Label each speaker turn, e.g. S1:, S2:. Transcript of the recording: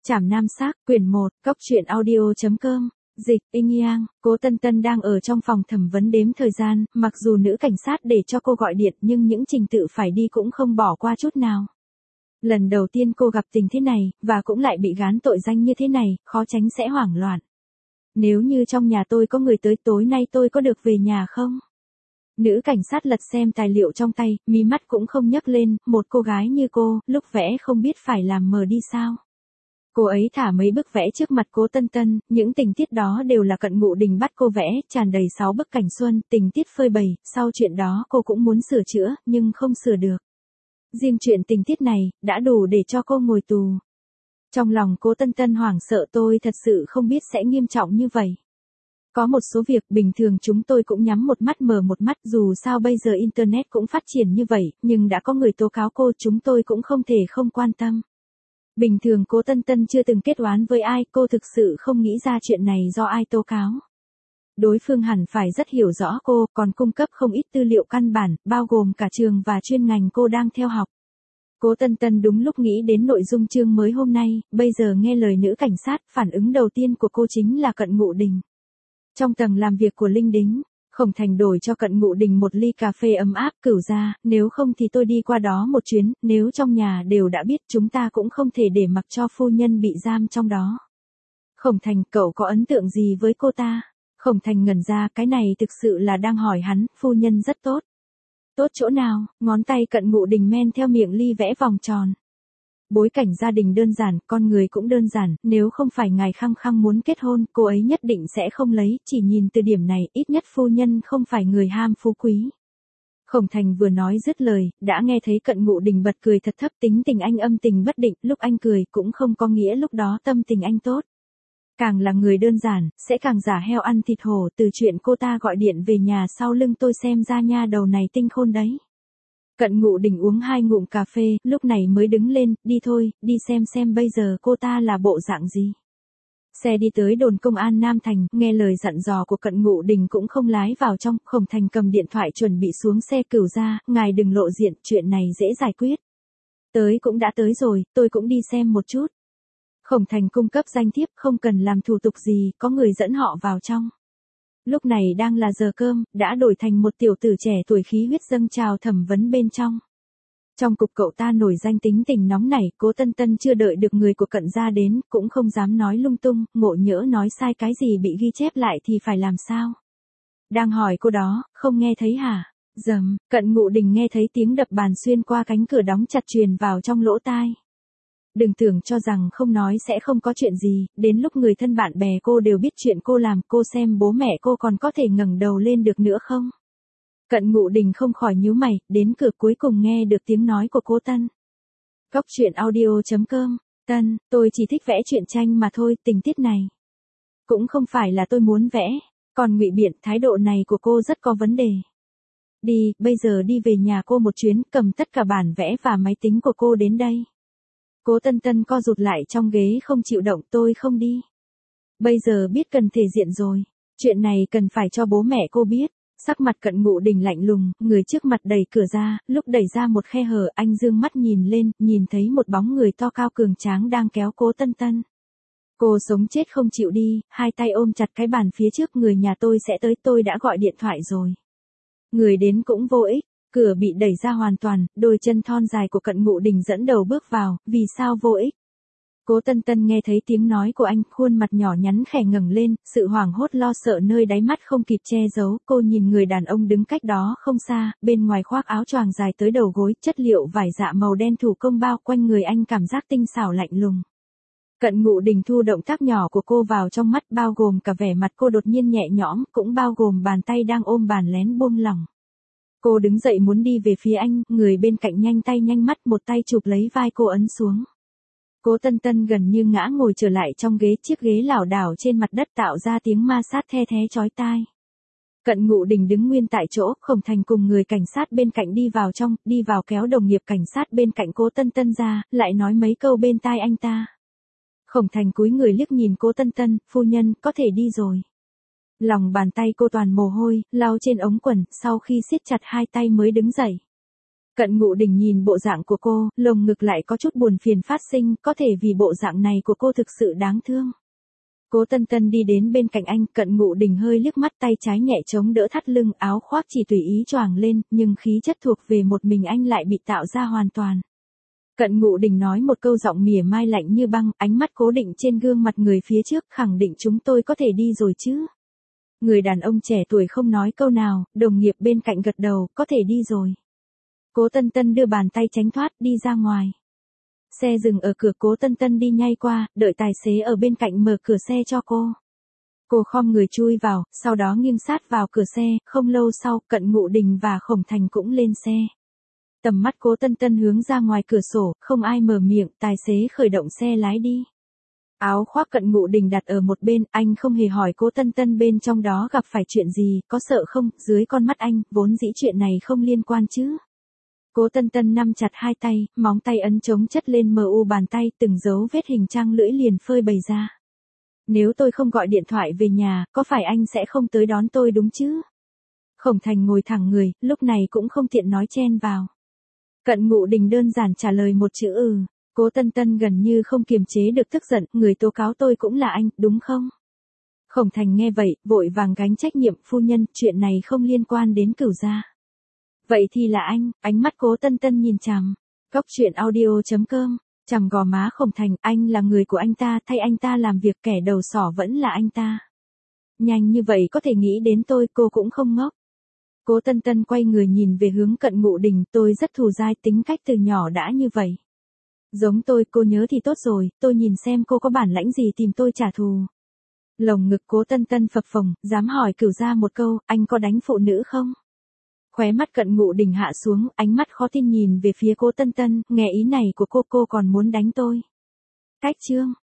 S1: Trảm Nam Xác, quyển 1, Cóc truyện audio.com, dịch, Inh Yang, Cố Tân Tân đang ở trong phòng thẩm vấn đếm thời gian, mặc dù nữ cảnh sát để cho cô gọi điện nhưng những trình tự phải đi cũng không bỏ qua chút nào. Lần đầu tiên cô gặp tình thế này, và cũng lại bị gán tội danh như thế này, khó tránh sẽ hoảng loạn. Nếu như trong nhà tôi có người tới tối nay tôi có được về nhà không? Nữ cảnh sát lật xem tài liệu trong tay, mí mắt cũng không nhấc lên, một cô gái như cô, lúc vẽ không biết phải làm mờ đi sao. Cô ấy thả mấy bức vẽ trước mặt Cố Tân Tân, những tình tiết đó đều là Cận Ngụ Đình bắt cô vẽ, tràn đầy 6 bức cảnh xuân, tình tiết phơi bày, sau chuyện đó cô cũng muốn sửa chữa, nhưng không sửa được. Riêng chuyện tình tiết này, đã đủ để cho cô ngồi tù. Trong lòng Cố Tân Tân hoảng sợ, tôi thật sự không biết sẽ nghiêm trọng như vậy. Có một số việc bình thường chúng tôi cũng nhắm một mắt mở một mắt, dù sao bây giờ Internet cũng phát triển như vậy, nhưng đã có người tố cáo cô, chúng tôi cũng không thể không quan tâm. Bình thường Cố Tân Tân chưa từng kết oán với ai, cô thực sự không nghĩ ra chuyện này do ai tố cáo. Đối phương hẳn phải rất hiểu rõ cô, còn cung cấp không ít tư liệu căn bản, bao gồm cả trường và chuyên ngành cô đang theo học. Cố Tân Tân đúng lúc nghĩ đến nội dung chương mới hôm nay, bây giờ nghe lời nữ cảnh sát, phản ứng đầu tiên của cô chính là Cận Ngụ Đình. Trong tầng làm việc của Linh Đính, Khổng Thành đổi cho Cận Ngụ Đình một ly cà phê ấm áp, cửu ra, nếu không thì tôi đi qua đó một chuyến, nếu trong nhà đều đã biết chúng ta cũng không thể để mặc cho phu nhân bị giam trong đó. Khổng Thành, cậu có ấn tượng gì với cô ta? Khổng Thành ngẩn ra, cái này thực sự là đang hỏi hắn, phu nhân rất tốt. Tốt chỗ nào? Ngón tay Cận Ngụ Đình men theo miệng ly vẽ vòng tròn. Bối cảnh gia đình đơn giản, con người cũng đơn giản, nếu không phải ngài khăng khăng muốn kết hôn, cô ấy nhất định sẽ không lấy, chỉ nhìn từ điểm này, ít nhất phu nhân không phải người ham phú quý. Khổng Thành vừa nói dứt lời, đã nghe thấy Cận Ngụ Đình bật cười thật thấp, tính tình anh âm tình bất định, lúc anh cười cũng không có nghĩa lúc đó tâm tình anh tốt. Càng là người đơn giản, sẽ càng giả heo ăn thịt hổ, từ chuyện cô ta gọi điện về nhà sau lưng tôi xem ra nha đầu này tinh khôn đấy. Cận Ngụ Đình uống 2 ngụm cà phê, lúc này mới đứng lên, đi thôi, đi xem bây giờ cô ta là bộ dạng gì. Xe đi tới đồn công an Nam Thành, nghe lời dặn dò của Cận Ngụ Đình cũng không lái vào trong, Khổng Thành cầm điện thoại chuẩn bị xuống xe, cửu ra, ngài đừng lộ diện, chuyện này dễ giải quyết. Tới cũng đã tới rồi, tôi cũng đi xem một chút. Khổng Thành cung cấp danh thiếp, không cần làm thủ tục gì, có người dẫn họ vào trong. Lúc này đang là giờ cơm, đã đổi thành một tiểu tử trẻ tuổi khí huyết dâng trào thẩm vấn bên trong. Trong cục cậu ta nổi danh tính tình nóng nảy, Cố Tân Tân chưa đợi được người của Cận gia đến, cũng không dám nói lung tung, ngộ nhỡ nói sai cái gì bị ghi chép lại thì phải làm sao? Đang hỏi cô đó, không nghe thấy hả? Dầm, Cận Ngụ Đình nghe thấy tiếng đập bàn xuyên qua cánh cửa đóng chặt truyền vào trong lỗ tai. Đừng tưởng cho rằng không nói sẽ không có chuyện gì, đến lúc người thân bạn bè cô đều biết chuyện cô làm, cô xem bố mẹ cô còn có thể ngẩng đầu lên được nữa không? Cận Ngụ Đình không khỏi nhíu mày, đến cửa cuối cùng nghe được tiếng nói của cô Tân. Cóc truyện audio.com, Tân, tôi chỉ thích vẽ truyện tranh mà thôi, tình tiết này cũng không phải là tôi muốn vẽ, còn ngụy biện, thái độ này của cô rất có vấn đề. Đi, bây giờ đi về nhà cô một chuyến, cầm tất cả bản vẽ và máy tính của cô đến đây. Cố Tân Tân co rụt lại trong ghế không chịu động, tôi không đi. Bây giờ biết cần thể diện rồi, chuyện này cần phải cho bố mẹ cô biết. Sắc mặt Cận Ngụ Đình lạnh lùng, người trước mặt đẩy cửa ra, lúc đẩy ra một khe hở, anh dương mắt nhìn lên, nhìn thấy một bóng người to cao cường tráng đang kéo Cố Tân Tân. Cô sống chết không chịu đi, hai tay ôm chặt cái bàn phía trước, người nhà tôi sẽ tới, tôi đã gọi điện thoại rồi. Người đến cũng vô ích. Cửa bị đẩy ra hoàn toàn, đôi chân thon dài của Cận Ngụ Đình dẫn đầu bước vào, vì sao vô ích? Cố Tân Tân nghe thấy tiếng nói của anh, khuôn mặt nhỏ nhắn khẽ ngẩng lên, sự hoảng hốt lo sợ nơi đáy mắt không kịp che giấu, cô nhìn người đàn ông đứng cách đó không xa, bên ngoài khoác áo choàng dài tới đầu gối, chất liệu vải dạ màu đen thủ công bao quanh người anh, cảm giác tinh xảo lạnh lùng. Cận Ngụ Đình thu động tác nhỏ của cô vào trong mắt, bao gồm cả vẻ mặt cô đột nhiên nhẹ nhõm, cũng bao gồm bàn tay đang ôm bàn lén buông lỏng. Cô đứng dậy muốn đi về phía anh, người bên cạnh nhanh tay nhanh mắt, một tay chụp lấy vai cô ấn xuống. Cố Tân Tân gần như ngã ngồi trở lại trong ghế, chiếc ghế lảo đảo trên mặt đất tạo ra tiếng ma sát the thé chói tai. Cận Ngụ Đình đứng nguyên tại chỗ, Khổng Thành cùng người cảnh sát bên cạnh đi vào trong, đi vào kéo đồng nghiệp cảnh sát bên cạnh Cố Tân Tân ra, lại nói mấy câu bên tai anh ta. Khổng Thành cúi người liếc nhìn Cố Tân Tân, phu nhân, có thể đi rồi. Lòng bàn tay cô toàn mồ hôi, lau trên ống quần, sau khi siết chặt hai tay mới đứng dậy. Cận Ngụ Đình nhìn bộ dạng của cô, lồng ngực lại có chút buồn phiền phát sinh, có thể vì bộ dạng này của cô thực sự đáng thương. Cố Tân Tân đi đến bên cạnh anh, Cận Ngụ Đình hơi liếc mắt, tay trái nhẹ chống đỡ thắt lưng, áo khoác chỉ tùy ý choàng lên, nhưng khí chất thuộc về một mình anh lại bị tạo ra hoàn toàn. Cận Ngụ Đình nói một câu giọng mỉa mai lạnh như băng, ánh mắt cố định trên gương mặt người phía trước, khẳng định chúng tôi có thể đi rồi chứ. Người đàn ông trẻ tuổi không nói câu nào, đồng nghiệp bên cạnh gật đầu, có thể đi rồi. Cố Tân Tân đưa bàn tay tránh thoát, đi ra ngoài. Xe dừng ở cửa, Cố Tân Tân đi nhanh qua, đợi tài xế ở bên cạnh mở cửa xe cho cô. Cô khom người chui vào, sau đó nghiêng sát vào cửa xe, không lâu sau, Cận Ngụ Đình và Khổng Thành cũng lên xe. Tầm mắt Cố Tân Tân hướng ra ngoài cửa sổ, không ai mở miệng, tài xế khởi động xe lái đi. Áo khoác Cận Ngụ Đình đặt ở một bên, anh không hề hỏi Cố Tân Tân bên trong đó gặp phải chuyện gì, có sợ không, dưới con mắt anh, vốn dĩ chuyện này không liên quan chứ. Cố Tân Tân nắm chặt hai tay, móng tay ấn chống chất lên mu bàn tay, từng dấu vết hình trang lưỡi liền phơi bày ra. Nếu tôi không gọi điện thoại về nhà, có phải anh sẽ không tới đón tôi đúng chứ? Khổng Thành ngồi thẳng người, lúc này cũng không tiện nói chen vào. Cận Ngụ Đình đơn giản trả lời một chữ ừ. Cố Tân Tân gần như không kiềm chế được tức giận, người tố cáo tôi cũng là anh, đúng không? Khổng Thành nghe vậy, vội vàng gánh trách nhiệm, phu nhân, chuyện này không liên quan đến Cửu gia. Vậy thì là anh, ánh mắt Cố Tân Tân nhìn chằm. Cóc truyện audio.com, chằm gò má Khổng Thành, anh là người của anh ta, thay anh ta làm việc, kẻ đầu sỏ vẫn là anh ta. Nhanh như vậy có thể nghĩ đến tôi, cô cũng không ngốc. Cố Tân Tân quay người nhìn về hướng Cận Ngụ Đình, tôi rất thù dai, tính cách từ nhỏ đã như vậy. Giống tôi, cô nhớ thì tốt rồi, tôi nhìn xem cô có bản lãnh gì tìm tôi trả thù. Lồng ngực Cố Tân Tân phập phồng, dám hỏi Cửu gia một câu, anh có đánh phụ nữ không? Khóe mắt Cận Ngụ Đình hạ xuống, ánh mắt khó tin nhìn về phía Cố Tân Tân, nghe ý này của cô còn muốn đánh tôi. Cách chương.